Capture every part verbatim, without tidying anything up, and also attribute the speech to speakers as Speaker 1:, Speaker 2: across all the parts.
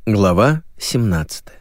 Speaker 1: Глава семнадцатая.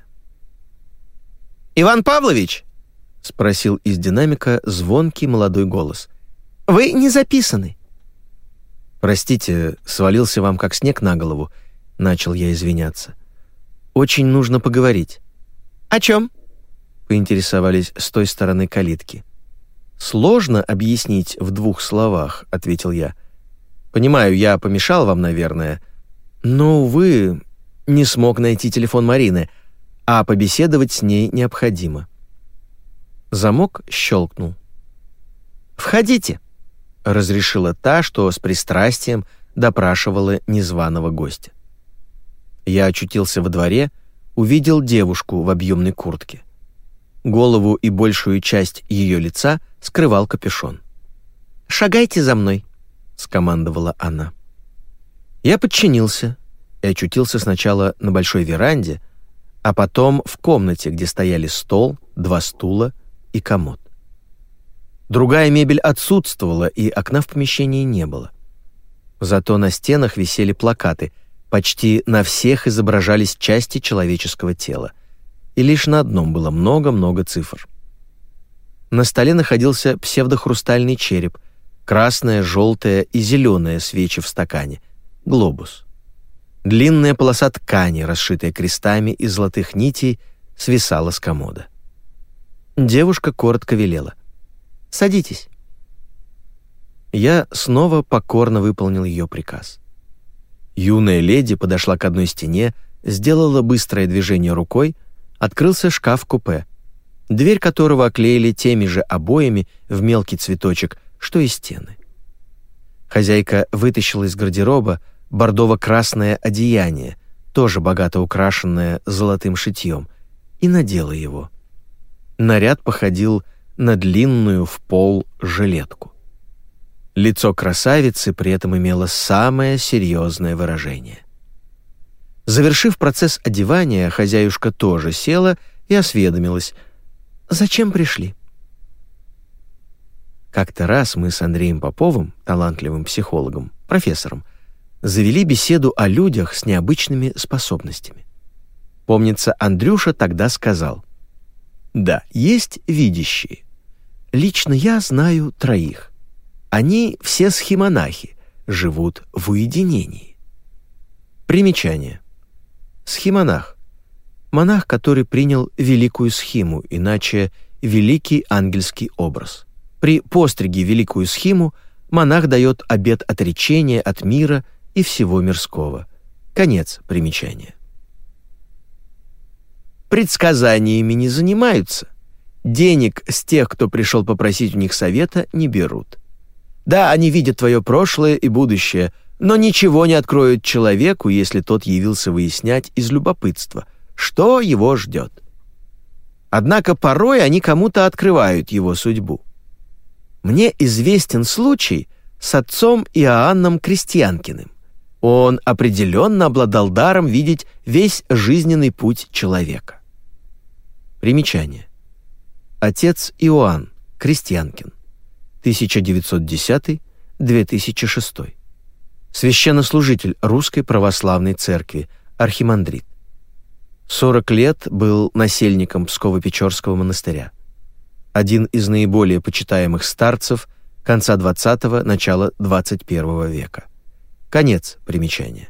Speaker 1: «Иван Павлович!» — спросил из динамика звонкий молодой голос. «Вы не записаны». «Простите, свалился вам как снег на голову», — начал я извиняться. «Очень нужно поговорить». «О чем?» — поинтересовались с той стороны калитки. «Сложно объяснить в двух словах», — ответил я. «Понимаю, я помешал вам, наверное, но, увы, не смог найти телефон Марины, а побеседовать с ней необходимо». Замок щелкнул. «Входите», — разрешила та, что с пристрастием допрашивала незваного гостя. Я очутился во дворе, увидел девушку в объемной куртке. Голову и большую часть ее лица скрывал капюшон. «Шагайте за мной», — скомандовала она. Я подчинился и очутился сначала на большой веранде, а потом в комнате, где стояли стол, два стула и комод. Другая мебель отсутствовала, и окна в помещении не было. Зато на стенах висели плакаты, почти на всех изображались части человеческого тела, и лишь на одном было много-много цифр. На столе находился псевдохрустальный череп, красная, желтая и зеленая свечи в стакане, глобус. Длинная полоса ткани, расшитая крестами из золотых нитей, свисала с комода. Девушка коротко велела: «Садитесь». Я снова покорно выполнил ее приказ. Юная леди подошла к одной стене, сделала быстрое движение рукой, открылся шкаф-купе, дверь которого оклеили теми же обоями в мелкий цветочек, что и стены. Хозяйка вытащила из гардероба бордово-красное одеяние, тоже богато украшенное золотым шитьем, и надела его. Наряд походил на длинную в пол жилетку. Лицо красавицы при этом имело самое серьезное выражение. Завершив процесс одевания, хозяюшка тоже села и осведомилась: «Зачем пришли?» Как-то раз мы с Андреем Поповым, талантливым психологом, профессором, завели беседу о людях с необычными способностями. Помнится, Андрюша тогда сказал: «Да, есть видящие. Лично я знаю троих. Они все схимонахи, живут в уединении». Примечание. Схимонах. Монах, который принял великую схиму, иначе великий ангельский образ. При постриге великую схиму монах дает обет отречения от мира и всего мирского. Конец примечания. Предсказаниями не занимаются. Денег с тех, кто пришел попросить у них совета, не берут. Да, они видят твое прошлое и будущее, но ничего не откроют человеку, если тот явился выяснять из любопытства, что его ждет. Однако порой они кому-то открывают его судьбу. Мне известен случай с отцом Иоанном Крестьянкиным. Он определенно обладал даром видеть весь жизненный путь человека. Примечание. Отец Иоанн Крестьянкин, тысяча девятьсот десятый — две тысячи шестой. Священнослужитель Русской Православной Церкви, архимандрит. сорок лет был насельником Псково-Печорского монастыря. Один из наиболее почитаемых старцев конца двадцатого — начала двадцать первого века. Конец примечания.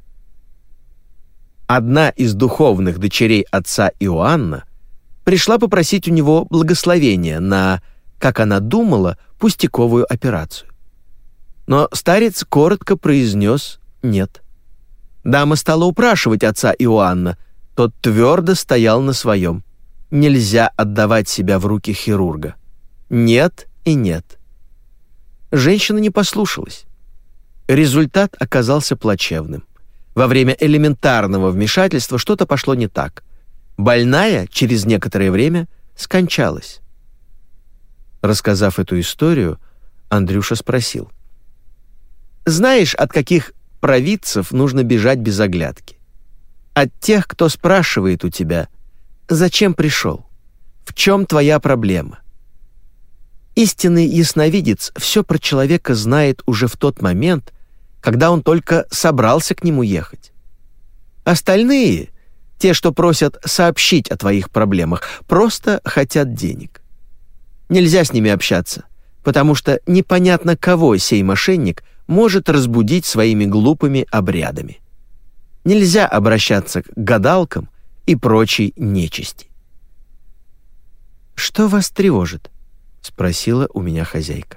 Speaker 1: Одна из духовных дочерей отца Иоанна пришла попросить у него благословения на, как она думала, пустяковую операцию. Но старец коротко произнес «нет». Дама стала упрашивать отца Иоанна, тот твердо стоял на своем. Нельзя отдавать себя в руки хирурга. Нет и нет. Женщина не послушалась. Результат оказался плачевным. Во время элементарного вмешательства что-то пошло не так. Больная через некоторое время скончалась. Рассказав эту историю, Андрюша спросил: «Знаешь, от каких провидцев нужно бежать без оглядки? От тех, кто спрашивает у тебя: зачем пришел? В чем твоя проблема?» Истинный ясновидец все про человека знает уже в тот момент, когда он только собрался к нему ехать. Остальные, Те, что просят сообщить о твоих проблемах, просто хотят денег. Нельзя с ними общаться, потому что непонятно, кого сей мошенник может разбудить своими глупыми обрядами. Нельзя обращаться к гадалкам и прочей нечисти. «Что вас тревожит?» — спросила у меня хозяйка.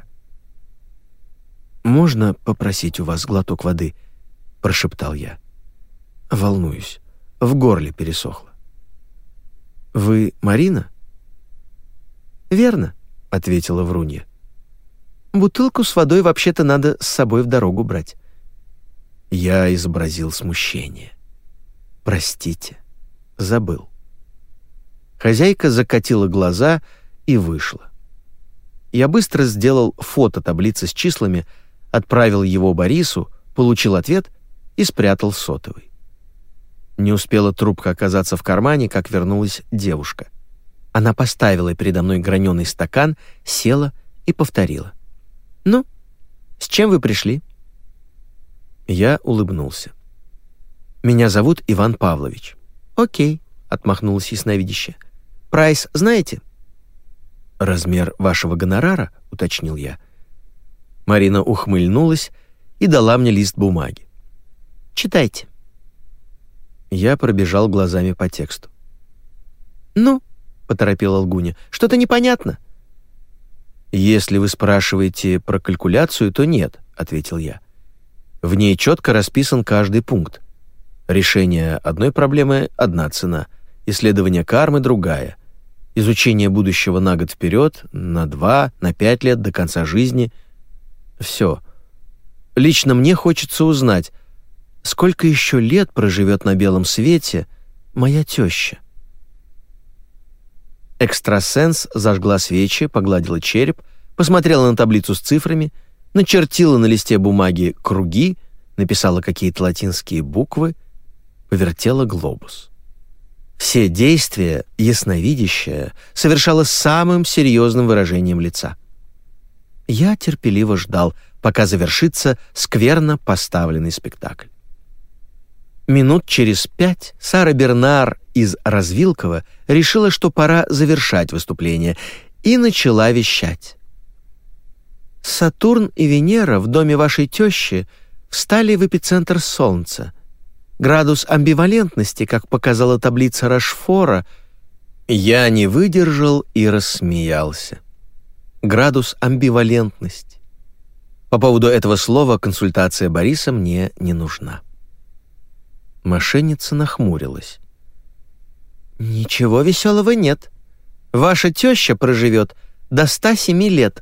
Speaker 1: «Можно попросить у вас глоток воды?» — прошептал я. Волнуюсь. В горле пересохло. «Вы Марина?» «Верно», — ответила Врунья. «Бутылку с водой вообще-то надо с собой в дорогу брать». Я изобразил смущение. «Простите, забыл». Хозяйка закатила глаза и вышла. Я быстро сделал фото таблицы с числами, отправил его Борису, получил ответ и спрятал сотовый. Не успела трубка оказаться в кармане, как вернулась девушка. Она поставила передо мной граненый стакан, села и повторила. «Ну, с чем вы пришли?» Я улыбнулся. «Меня зовут Иван Павлович». «Окей», — отмахнулась ясновидящая. «Прайс знаете?» «Размер вашего гонорара?» — уточнил я. Марина ухмыльнулась и дала мне лист бумаги. «Читайте». Я пробежал глазами по тексту. «Ну?» — поторопила лгунья. «Что-то непонятно?» «Если вы спрашиваете про калькуляцию, то нет», — ответил я. «В ней четко расписан каждый пункт. Решение одной проблемы — одна цена, исследование кармы — другая, изучение будущего на год вперед, на два, на пять лет до конца жизни. Все. Лично мне хочется узнать, сколько еще лет проживет на белом свете моя теща». Экстрасенс зажгла свечи, погладила череп, посмотрела на таблицу с цифрами, начертила на листе бумаги круги, написала какие-то латинские буквы, повертела глобус. Все действия ясновидящая совершала с самым серьезным выражением лица. Я терпеливо ждал, пока завершится скверно поставленный спектакль. Минут через пять Сара Бернар из Развилково решила, что пора завершать выступление, и начала вещать. «Сатурн и Венера в доме вашей тещи встали в эпицентр Солнца. Градус амбивалентности, как показала таблица Рашфора...» Я не выдержал и рассмеялся. Градус амбивалентности. По поводу этого слова консультация Бориса мне не нужна. Мошенница нахмурилась. «Ничего веселого нет. Ваша теща проживет до ста семи лет».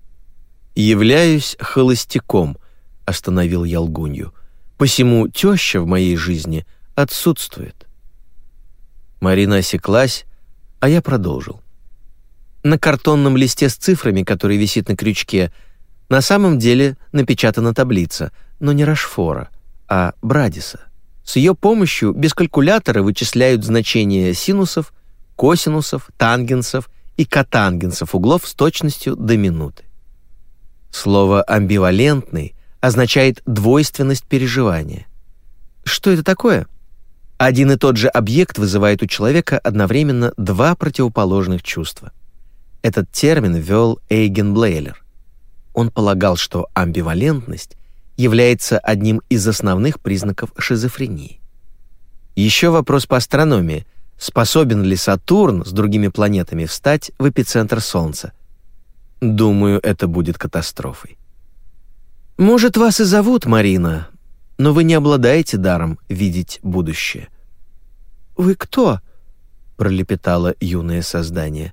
Speaker 1: «Являюсь холостяком», — остановил я лгунью. «Посему теща в моей жизни отсутствует». Марина осеклась, а я продолжил. На картонном листе с цифрами, который висит на крючке, на самом деле напечатана таблица, но не Рашфора, а Брадиса. С ее помощью без калькулятора вычисляют значения синусов, косинусов, тангенсов и котангенсов углов с точностью до минуты. Слово «амбивалентный» означает двойственность переживания. Что это такое? Один и тот же объект вызывает у человека одновременно два противоположных чувства. Этот термин ввел Эйген Блейлер. Он полагал, что амбивалентность является одним из основных признаков шизофрении. Еще вопрос по астрономии. Способен ли Сатурн с другими планетами встать в эпицентр Солнца? Думаю, это будет катастрофой. Может, вас и зовут Марина, но вы не обладаете даром видеть будущее. «Вы кто?» — пролепетало юное создание.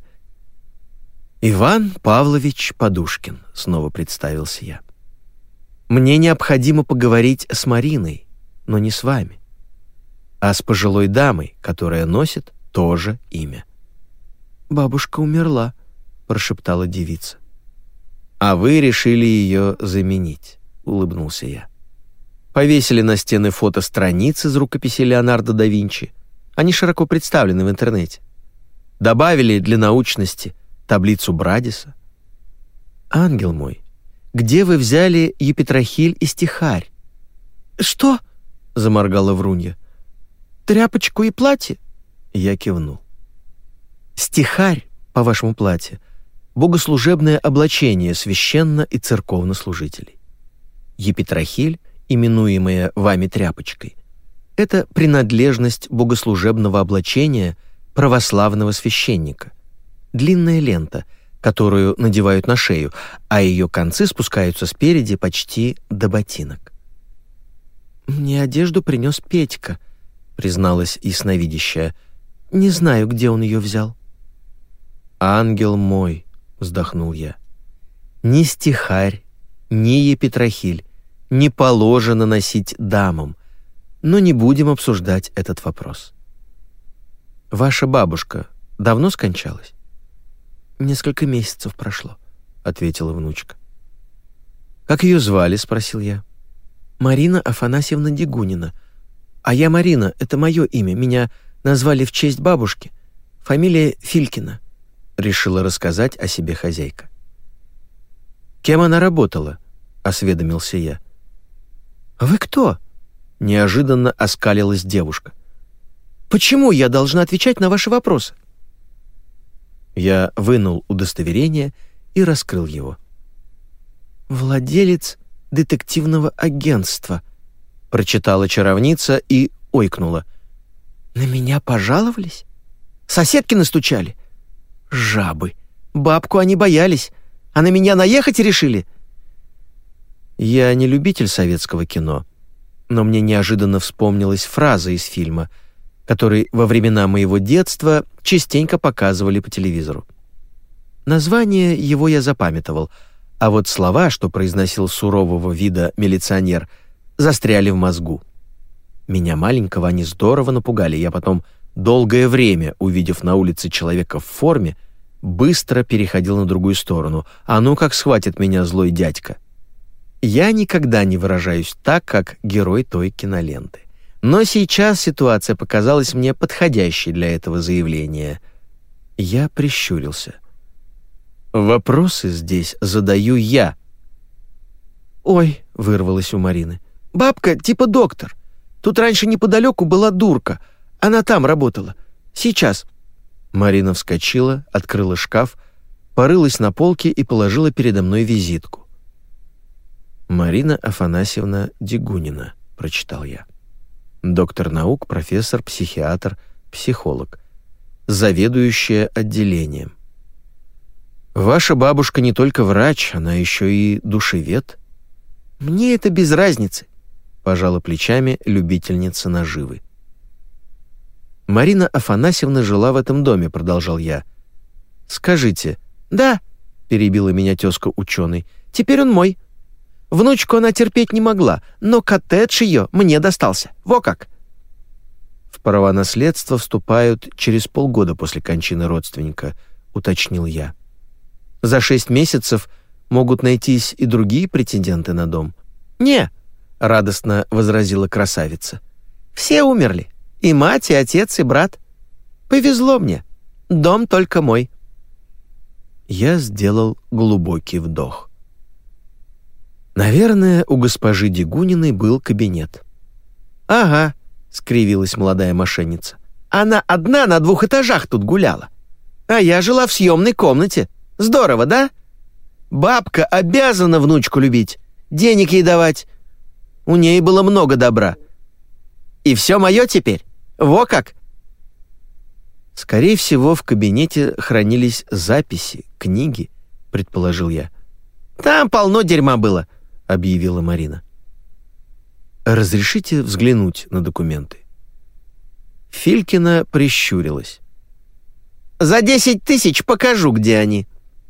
Speaker 1: «Иван Павлович Подушкин», — снова представился я. «Мне необходимо поговорить с Мариной, но не с вами, а с пожилой дамой, которая носит то же имя». «Бабушка умерла», — прошептала девица. «А вы решили ее заменить», — улыбнулся я. Повесили на стены фото страниц из рукописи Леонардо да Винчи. Они широко представлены в интернете. Добавили для научности таблицу Брадиса. «Ангел мой, где вы взяли епитрахиль и стихарь?» «Что?» — заморгала Врунья. «Тряпочку и платье? Я кивнул. Стихарь, по вашему платье, богослужебное облачение священно- и церковнослужителей. Епитрахиль, именуемая вами тряпочкой, это принадлежность богослужебного облачения православного священника. Длинная лента, которую надевают на шею, а ее концы спускаются спереди почти до ботинок. «Мне одежду принес Петька», — призналась ясновидящая. «Не знаю, где он ее взял». «Ангел мой», — вздохнул я, — «ни стихарь, ни епитрахиль не положено носить дамам, но не будем обсуждать этот вопрос». «Ваша бабушка давно скончалась?» «Несколько месяцев прошло», — ответила внучка. «Как ее звали?» — спросил я. «Марина Афанасьевна Дегунина. А я Марина, это мое имя, меня назвали в честь бабушки. Фамилия Филькина», — решила рассказать о себе хозяйка. «Кем она работала?» — осведомился я. «А вы кто?» — неожиданно оскалилась девушка. «Почему я должна отвечать на ваши вопросы?» Я вынул удостоверение и раскрыл его. «Владелец детективного агентства», — прочитала чаровница и ойкнула. «На меня пожаловались? Соседки настучали? Жабы! Бабку они боялись, а на меня наехать решили?» Я не любитель советского кино, но мне неожиданно вспомнилась фраза из фильма, который во времена моего детства частенько показывали по телевизору. Название его я запамятовал, а вот слова, что произносил сурового вида милиционер, застряли в мозгу. Меня маленького они здорово напугали. Я потом долгое время, увидев на улице человека в форме, быстро переходил на другую сторону. А ну как схватит меня злой дядька. Я никогда не выражаюсь так, как герой той киноленты. Но сейчас ситуация показалась мне подходящей для этого заявления. Я прищурился. «Вопросы здесь задаю я». «Ой», — вырвалось у Марины, — «бабка типа доктор. Тут раньше неподалеку была дурка. Она там работала. Сейчас». Марина вскочила, открыла шкаф, порылась на полке и положила передо мной визитку. «Марина Афанасьевна Дегунина», — прочитал я. «Доктор наук, профессор, психиатр, психолог. Заведующая отделением. Ваша бабушка не только врач, она еще и душевед». «Мне это без разницы», — пожала плечами любительница наживы. «Марина Афанасьевна жила в этом доме», — продолжал я. «Скажите». «Да», — перебила меня тезка-ученый, — «теперь он мой. Внучку она терпеть не могла, но коттедж ее мне достался. Во как!» «В права наследства вступают через полгода после кончины родственника», — уточнил я. «За шесть месяцев могут найтись и другие претенденты на дом». «Не», — радостно возразила красавица. «Все умерли. И мать, и отец, и брат. Повезло мне. Дом только мой». Я сделал глубокий вдох. Наверное, у госпожи Дегуниной был кабинет. «Ага», — скривилась молодая мошенница. «Она одна на двух этажах тут гуляла. А я жила в съемной комнате. Здорово, да? Бабка обязана внучку любить, денег ей давать. У ней было много добра. И все мое теперь. Во как!» «Скорее всего, в кабинете хранились записи, книги», — предположил я. «Там полно дерьма было», — объявила Марина. «Разрешите взглянуть на документы?» Филькина прищурилась. «За десять тысяч покажу, где они».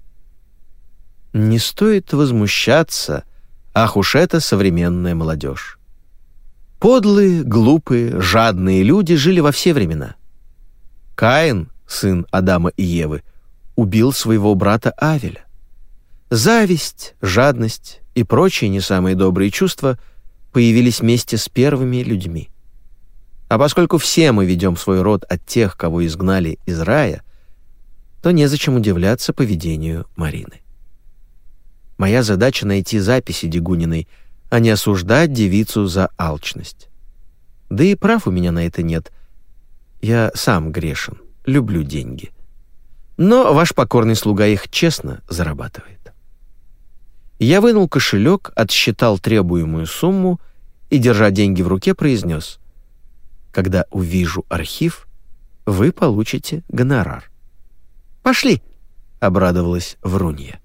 Speaker 1: Не стоит возмущаться, ах уж это современная молодежь. Подлые, глупые, жадные люди жили во все времена. Каин, сын Адама и Евы, убил своего брата Авеля. Зависть, жадность и прочие не самые добрые чувства появились вместе с первыми людьми. А поскольку все мы ведем свой род от тех, кого изгнали из рая, то незачем удивляться поведению Марины. Моя задача — найти записи Дегуниной, а не осуждать девицу за алчность. Да и прав у меня на это нет. Я сам грешен, люблю деньги. Но ваш покорный слуга их честно зарабатывает». Я вынул кошелек, отсчитал требуемую сумму и, держа деньги в руке, произнес: «Когда увижу архив, вы получите гонорар». «Пошли», — обрадовалась Врунья.